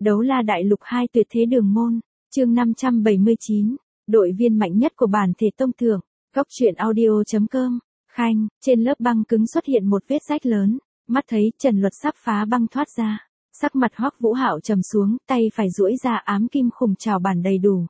Đấu la đại lục 2 tuyệt thế đường môn, chương 579, đội viên mạnh nhất của bản thể tông thượng, góc truyện audio.com, Khanh, trên lớp băng cứng xuất hiện một vết rách lớn, mắt thấy Trần Luật sắp phá băng thoát ra, sắc mặt Hoắc Vũ Hạo trầm xuống, tay phải duỗi ra ám kim khủng trảo bản đầy đủ.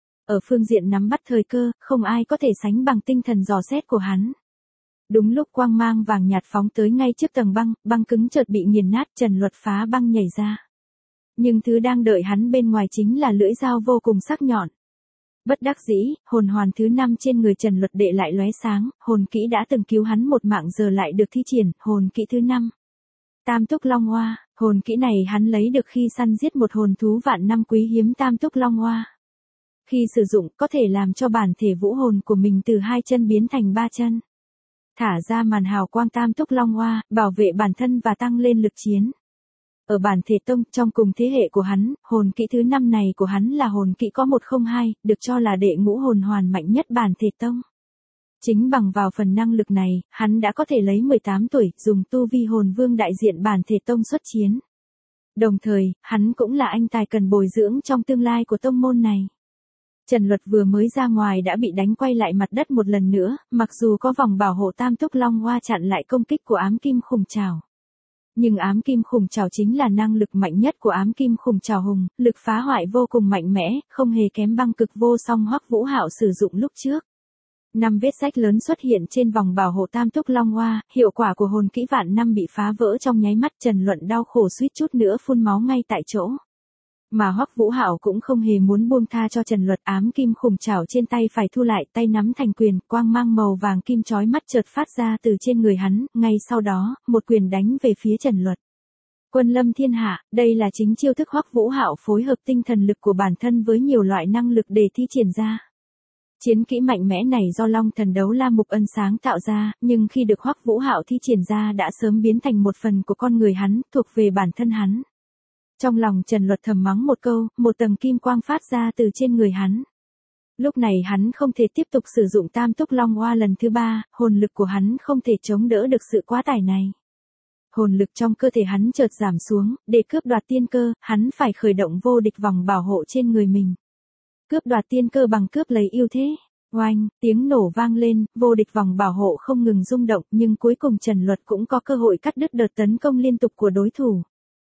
Ở phương diện nắm bắt thời cơ, không ai có thể sánh bằng tinh thần dò xét của hắn. Đúng lúc quang mang vàng nhạt phóng tới ngay trước tầng băng, băng cứng chợt bị nghiền nát, Trần Luật phá băng nhảy ra. Nhưng thứ đang đợi hắn bên ngoài chính là lưỡi dao vô cùng sắc nhọn. Bất đắc dĩ, hồn hoàn thứ 5 trên người Trần Luật đệ lại lóe sáng, hồn kỹ đã từng cứu hắn một mạng giờ lại được thi triển, hồn kỹ thứ 5. Tam túc long hoa, hồn kỹ này hắn lấy được khi săn giết một hồn thú vạn năm quý hiếm tam túc long hoa. Khi sử dụng, có thể làm cho bản thể vũ hồn của mình từ 2 chân biến thành 3 chân. Thả ra màn hào quang tam túc long hoa, bảo vệ bản thân và tăng lên lực chiến. Ở bản thể tông, trong cùng thế hệ của hắn, hồn kỹ thứ 5 này của hắn là hồn kỹ có 102, được cho là đệ ngũ hồn hoàn mạnh nhất bản thể tông. Chính bằng vào phần năng lực này, hắn đã có thể lấy 18 tuổi, dùng tu vi hồn vương đại diện bản thể tông xuất chiến. Đồng thời, hắn cũng là anh tài cần bồi dưỡng trong tương lai của tông môn này. Trần Luật vừa mới ra ngoài đã bị đánh quay lại mặt đất một lần nữa, mặc dù có vòng bảo hộ tam túc long hoa chặn lại công kích của ám kim khủng trảo. Nhưng ám kim khủng trảo chính là năng lực mạnh nhất của ám kim khủng trảo hùng, lực phá hoại vô cùng mạnh mẽ, không hề kém băng cực vô song Hoắc Vũ Hạo sử dụng lúc trước. 5 vết rách lớn xuất hiện trên vòng bảo hộ tam túc long hoa, hiệu quả của hồn kỹ vạn năm bị phá vỡ trong nháy mắt, Trần Luận đau khổ suýt chút nữa phun máu ngay tại chỗ. Mà Hoắc Vũ Hạo cũng không hề muốn buông tha cho Trần Luật, ám kim khủng trảo trên tay phải thu lại, tay nắm thành quyền, quang mang màu vàng kim chói mắt chợt phát ra từ trên người hắn, ngay sau đó, một quyền đánh về phía Trần Luật. Quân lâm thiên hạ, đây là chính chiêu thức Hoắc Vũ Hạo phối hợp tinh thần lực của bản thân với nhiều loại năng lực để thi triển ra. Chiến kỹ mạnh mẽ này do Long Thần Đấu La Mục Ân sáng tạo ra, nhưng khi được Hoắc Vũ Hạo thi triển ra đã sớm biến thành một phần của con người hắn, thuộc về bản thân hắn. Trong lòng Trần Luật thầm mắng một câu, một tầng kim quang phát ra từ trên người hắn. Lúc này hắn không thể tiếp tục sử dụng tam túc long hoa lần thứ 3, hồn lực của hắn không thể chống đỡ được sự quá tải này. Hồn lực trong cơ thể hắn chợt giảm xuống, để cướp đoạt tiên cơ, hắn phải khởi động vô địch vòng bảo hộ trên người mình. Cướp đoạt tiên cơ bằng cướp lấy ưu thế. Oanh, tiếng nổ vang lên, vô địch vòng bảo hộ không ngừng rung động, nhưng cuối cùng Trần Luật cũng có cơ hội cắt đứt đợt tấn công liên tục của đối thủ.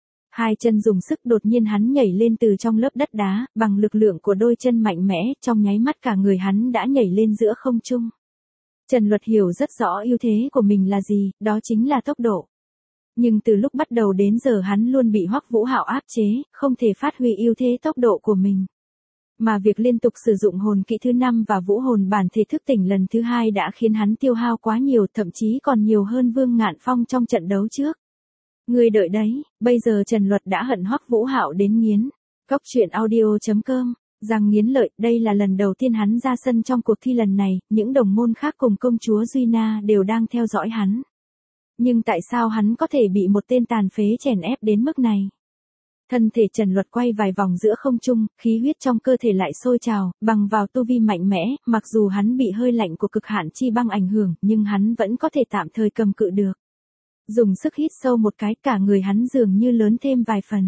2 chân dùng sức, đột nhiên hắn nhảy lên từ trong lớp đất đá, bằng lực lượng của đôi chân mạnh mẽ, trong nháy mắt cả người hắn đã nhảy lên giữa không trung. Trần Luật hiểu rất rõ ưu thế của mình là gì, đó chính là tốc độ. Nhưng từ lúc bắt đầu đến giờ hắn luôn bị Hoắc Vũ Hạo áp chế, không thể phát huy ưu thế tốc độ của mình. Mà việc liên tục sử dụng hồn kỹ thứ 5 và vũ hồn bản thể thức tỉnh lần thứ 2 đã khiến hắn tiêu hao quá nhiều, thậm chí còn nhiều hơn Vương Ngạn Phong trong trận đấu trước. Ngươi đợi đấy, bây giờ Trần Luật đã hận Hoắc Vũ Hạo đến nghiến. Góc truyện audio.com, rằng nghiến lợi, đây là lần đầu tiên hắn ra sân trong cuộc thi lần này, những đồng môn khác cùng công chúa Duy Na đều đang theo dõi hắn. Nhưng tại sao hắn có thể bị một tên tàn phế chèn ép đến mức này? Thân thể Trần Luật quay vài vòng giữa không trung, khí huyết trong cơ thể lại sôi trào, bằng vào tu vi mạnh mẽ, mặc dù hắn bị hơi lạnh của cực hạn chi băng ảnh hưởng, nhưng hắn vẫn có thể tạm thời cầm cự được. Dùng sức hít sâu một cái, cả người hắn dường như lớn thêm vài phần.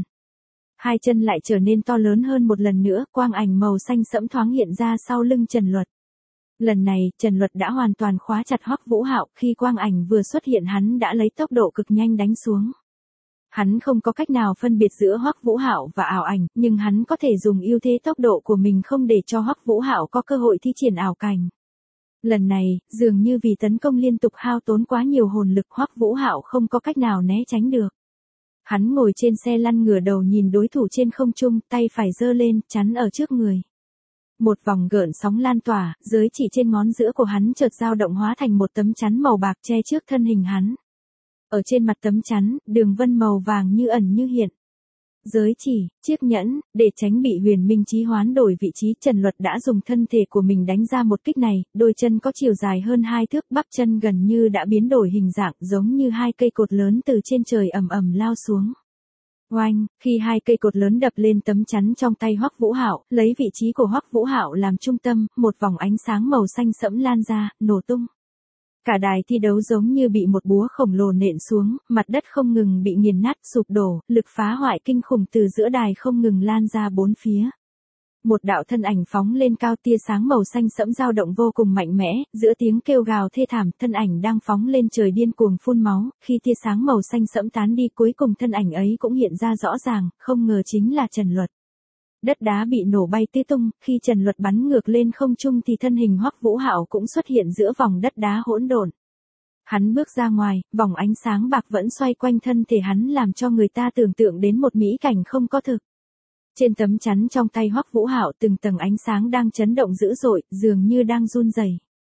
2 chân lại trở nên to lớn hơn một lần nữa, quang ảnh màu xanh sẫm thoáng hiện ra sau lưng Trần Luật. Lần này, Trần Luật đã hoàn toàn khóa chặt Hoắc Vũ Hạo, khi quang ảnh vừa xuất hiện hắn đã lấy tốc độ cực nhanh đánh xuống. Hắn không có cách nào phân biệt giữa Hoắc Vũ Hạo và ảo ảnh, nhưng hắn có thể dùng ưu thế tốc độ của mình không để cho Hoắc Vũ Hạo có cơ hội thi triển ảo cảnh. Lần này, dường như vì tấn công liên tục hao tốn quá nhiều hồn lực, Hoắc Vũ Hạo không có cách nào né tránh được. Hắn ngồi trên xe lăn ngửa đầu nhìn đối thủ trên không trung, tay phải giơ lên, chắn ở trước người. Một vòng gợn sóng lan tỏa, giới chỉ trên ngón giữa của hắn chợt dao động hóa thành một tấm chắn màu bạc che trước thân hình hắn. Ở trên mặt tấm chắn, đường vân màu vàng như ẩn như hiện. Giới chỉ, chiếc nhẫn, để tránh bị Huyền Minh Chí hoán đổi vị trí, Trần Luật đã dùng thân thể của mình đánh ra một kích này, đôi chân có chiều dài hơn 2 thước, bắp chân gần như đã biến đổi hình dạng, giống như 2 cây cột lớn từ trên trời ầm ầm lao xuống. Oanh, khi 2 cây cột lớn đập lên tấm chắn trong tay Hoắc Vũ Hạo, lấy vị trí của Hoắc Vũ Hạo làm trung tâm, một vòng ánh sáng màu xanh sẫm lan ra, nổ tung. Cả đài thi đấu giống như bị một búa khổng lồ nện xuống, mặt đất không ngừng bị nghiền nát sụp đổ, lực phá hoại kinh khủng từ giữa đài không ngừng lan ra bốn phía. Một đạo thân ảnh phóng lên cao, tia sáng màu xanh sẫm dao động vô cùng mạnh mẽ, giữa tiếng kêu gào thê thảm, thân ảnh đang phóng lên trời điên cuồng phun máu, khi tia sáng màu xanh sẫm tán đi cuối cùng thân ảnh ấy cũng hiện ra rõ ràng, không ngờ chính là Trần Luật. Đất đá bị nổ bay tứ tung, khi Trần Luật bắn ngược lên không trung thì thân hình Hoắc Vũ Hạo cũng xuất hiện giữa vòng đất đá hỗn độn. Hắn bước ra ngoài, vòng ánh sáng bạc vẫn xoay quanh thân thể hắn làm cho người ta tưởng tượng đến một mỹ cảnh không có thực. Trên tấm chắn trong tay Hoắc Vũ Hạo từng tầng ánh sáng đang chấn động dữ dội, dường như đang run rẩy.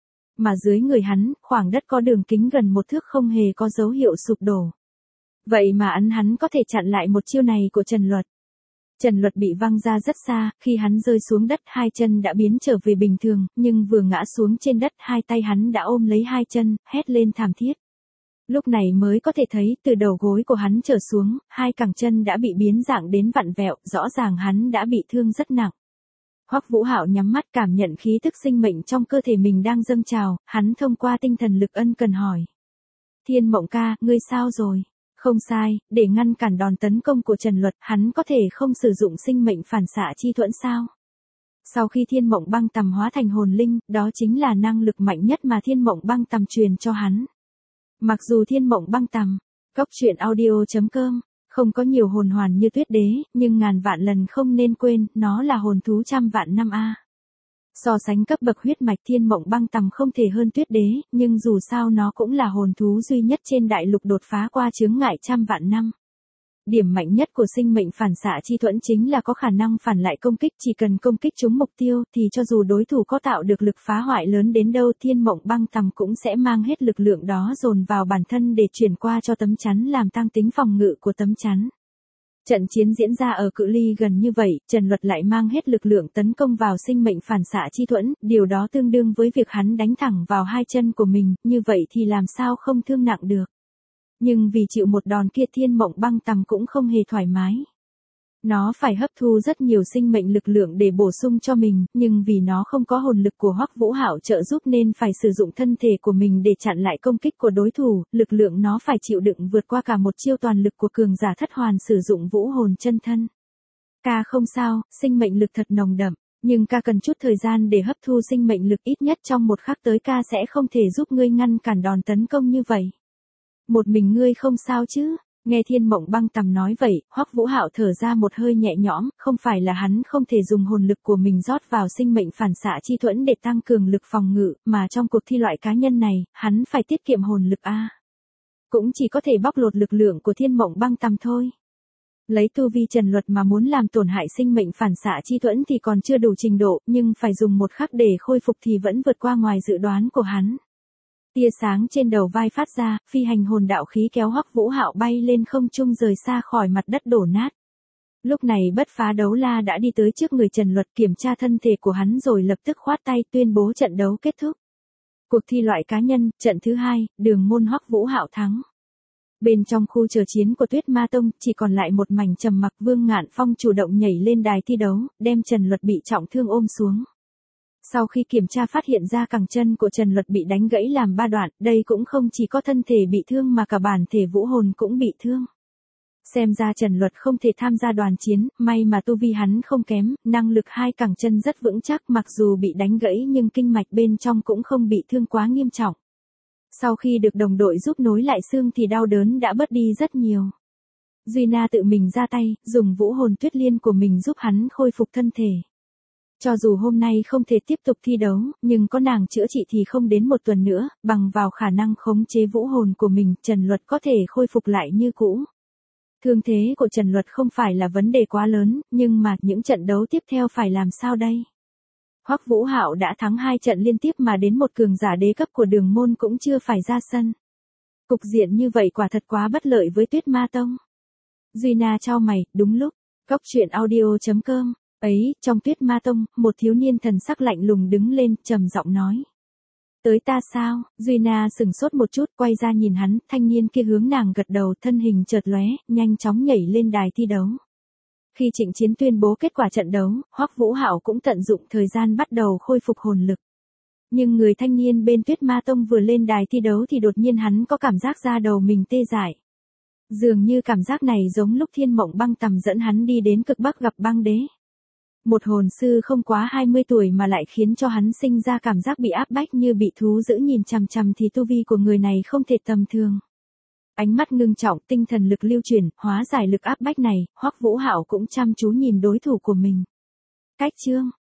Mà dưới người hắn, khoảng đất có đường kính gần 1 thước không hề có dấu hiệu sụp đổ. Vậy mà hắn có thể chặn lại một chiêu này của Trần Luật. Trần Luật bị văng ra rất xa, khi hắn rơi xuống đất hai chân đã biến trở về bình thường, nhưng vừa ngã xuống trên đất hai tay hắn đã ôm lấy hai chân, hét lên thảm thiết. Lúc này mới có thể thấy từ đầu gối của hắn trở xuống, hai cẳng chân đã bị biến dạng đến vặn vẹo, rõ ràng hắn đã bị thương rất nặng. Hoắc Vũ Hạo nhắm mắt cảm nhận khí tức sinh mệnh trong cơ thể mình đang dâng trào, hắn thông qua tinh thần lực ân cần hỏi. Thiên Mộng ca, ngươi sao rồi? Không sai, để ngăn cản đòn tấn công của Trần Luật, hắn có thể không sử dụng sinh mệnh phản xạ chi thuẫn sao? Sau khi Thiên Mộng Băng Tầm hóa thành hồn linh, đó chính là năng lực mạnh nhất mà Thiên Mộng Băng Tầm truyền cho hắn. Mặc dù Thiên Mộng Băng Tầm, goctruyện.audio.com, không có nhiều hồn hoàn như Tuyết Đế, nhưng ngàn vạn lần không nên quên, nó là hồn thú trăm vạn năm a. So sánh cấp bậc huyết mạch Thiên Mộng Băng Tầm không thể hơn Tuyết Đế, nhưng dù sao nó cũng là hồn thú duy nhất trên đại lục đột phá qua chướng ngại trăm vạn năm. Điểm mạnh nhất của sinh mệnh phản xạ chi thuẫn chính là có khả năng phản lại công kích, chỉ cần công kích trúng mục tiêu thì cho dù đối thủ có tạo được lực phá hoại lớn đến đâu Thiên Mộng Băng Tầm cũng sẽ mang hết lực lượng đó dồn vào bản thân để chuyển qua cho tấm chắn làm tăng tính phòng ngự của tấm chắn. Trận chiến diễn ra ở cự ly gần như vậy, Trần Luật lại mang hết lực lượng tấn công vào sinh mệnh phản xạ chi thuẫn, điều đó tương đương với việc hắn đánh thẳng vào hai chân của mình, như vậy thì làm sao không thương nặng được. Nhưng vì chịu một đòn kia Thiên Mộng Băng Tầm cũng không hề thoải mái. Nó phải hấp thu rất nhiều sinh mệnh lực lượng để bổ sung cho mình, nhưng vì nó không có hồn lực của Hoắc Vũ Hạo trợ giúp nên phải sử dụng thân thể của mình để chặn lại công kích của đối thủ, lực lượng nó phải chịu đựng vượt qua cả một chiêu toàn lực của cường giả thất hoàn sử dụng vũ hồn chân thân. Ca không sao, sinh mệnh lực thật nồng đậm, nhưng ca cần chút thời gian để hấp thu sinh mệnh lực, ít nhất trong một khắc tới ca sẽ không thể giúp ngươi ngăn cản đòn tấn công như vậy. Một mình ngươi không sao chứ? Nghe Thiên Mộng Băng Tầm nói vậy, Hoắc Vũ Hạo thở ra một hơi nhẹ nhõm, không phải là hắn không thể dùng hồn lực của mình rót vào sinh mệnh phản xạ chi thuẫn để tăng cường lực phòng ngự, mà trong cuộc thi loại cá nhân này, hắn phải tiết kiệm hồn lực a. Cũng chỉ có thể bóc lột lực lượng của Thiên Mộng Băng Tầm thôi. Lấy tu vi Trần Luật mà muốn làm tổn hại sinh mệnh phản xạ chi thuẫn thì còn chưa đủ trình độ, nhưng phải dùng một khắc để khôi phục thì vẫn vượt qua ngoài dự đoán của hắn. Tia sáng trên đầu vai phát ra, phi hành hồn đạo khí kéo Hoắc Vũ Hạo bay lên không trung rời xa khỏi mặt đất đổ nát. Lúc này Bất Phá Đấu La đã đi tới trước người Trần Luật kiểm tra thân thể của hắn rồi lập tức khoát tay tuyên bố trận đấu kết thúc. Cuộc thi loại cá nhân, trận thứ 2, Đường Môn Hoắc Vũ Hạo thắng. Bên trong khu chờ chiến của Tuyết Ma Tông, chỉ còn lại một mảnh trầm mặc. Vương Ngạn Phong chủ động nhảy lên đài thi đấu, đem Trần Luật bị trọng thương ôm xuống. Sau khi kiểm tra phát hiện ra cẳng chân của Trần Luật bị đánh gãy làm 3 đoạn, đây cũng không chỉ có thân thể bị thương mà cả bản thể vũ hồn cũng bị thương. Xem ra Trần Luật không thể tham gia đoàn chiến, may mà tu vi hắn không kém, năng lực hai cẳng chân rất vững chắc, mặc dù bị đánh gãy nhưng kinh mạch bên trong cũng không bị thương quá nghiêm trọng. Sau khi được đồng đội giúp nối lại xương thì đau đớn đã bớt đi rất nhiều. Duy Na tự mình ra tay, dùng vũ hồn Tuyết Liên của mình giúp hắn khôi phục thân thể. Cho dù hôm nay không thể tiếp tục thi đấu, nhưng có nàng chữa trị thì không đến 1 tuần nữa, bằng vào khả năng khống chế vũ hồn của mình, Trần Luật có thể khôi phục lại như cũ. Thương thế của Trần Luật không phải là vấn đề quá lớn, nhưng mà những trận đấu tiếp theo phải làm sao đây? Hoắc Vũ Hạo đã thắng 2 trận liên tiếp mà đến một cường giả đế cấp của Đường Môn cũng chưa phải ra sân. Cục diện như vậy quả thật quá bất lợi với Tuyết Ma Tông. Duy Na chau mày, đúng lúc, goctruyện.audio.com. Ấy, trong Tuyết Ma Tông, một thiếu niên thần sắc lạnh lùng đứng lên, trầm giọng nói. Tới ta sao? Duy Na sừng sốt một chút, quay ra nhìn hắn, thanh niên kia hướng nàng gật đầu, thân hình chợt lóe, nhanh chóng nhảy lên đài thi đấu. Khi Trịnh Chiến tuyên bố kết quả trận đấu, Hoắc Vũ Hạo cũng tận dụng thời gian bắt đầu khôi phục hồn lực. Nhưng người thanh niên bên Tuyết Ma Tông vừa lên đài thi đấu thì đột nhiên hắn có cảm giác da đầu mình tê dại. Dường như cảm giác này giống lúc Thiên Mộng Băng Tầm dẫn hắn đi đến cực Bắc gặp băng đế. Một hồn sư không quá 20 tuổi mà lại khiến cho hắn sinh ra cảm giác bị áp bách như bị thú dữ nhìn chằm chằm thì tu vi của người này không thể tầm thường. Ánh mắt ngưng trọng, tinh thần lực lưu chuyển, hóa giải lực áp bách này, Hoắc Vũ Hạo cũng chăm chú nhìn đối thủ của mình. Cách chương,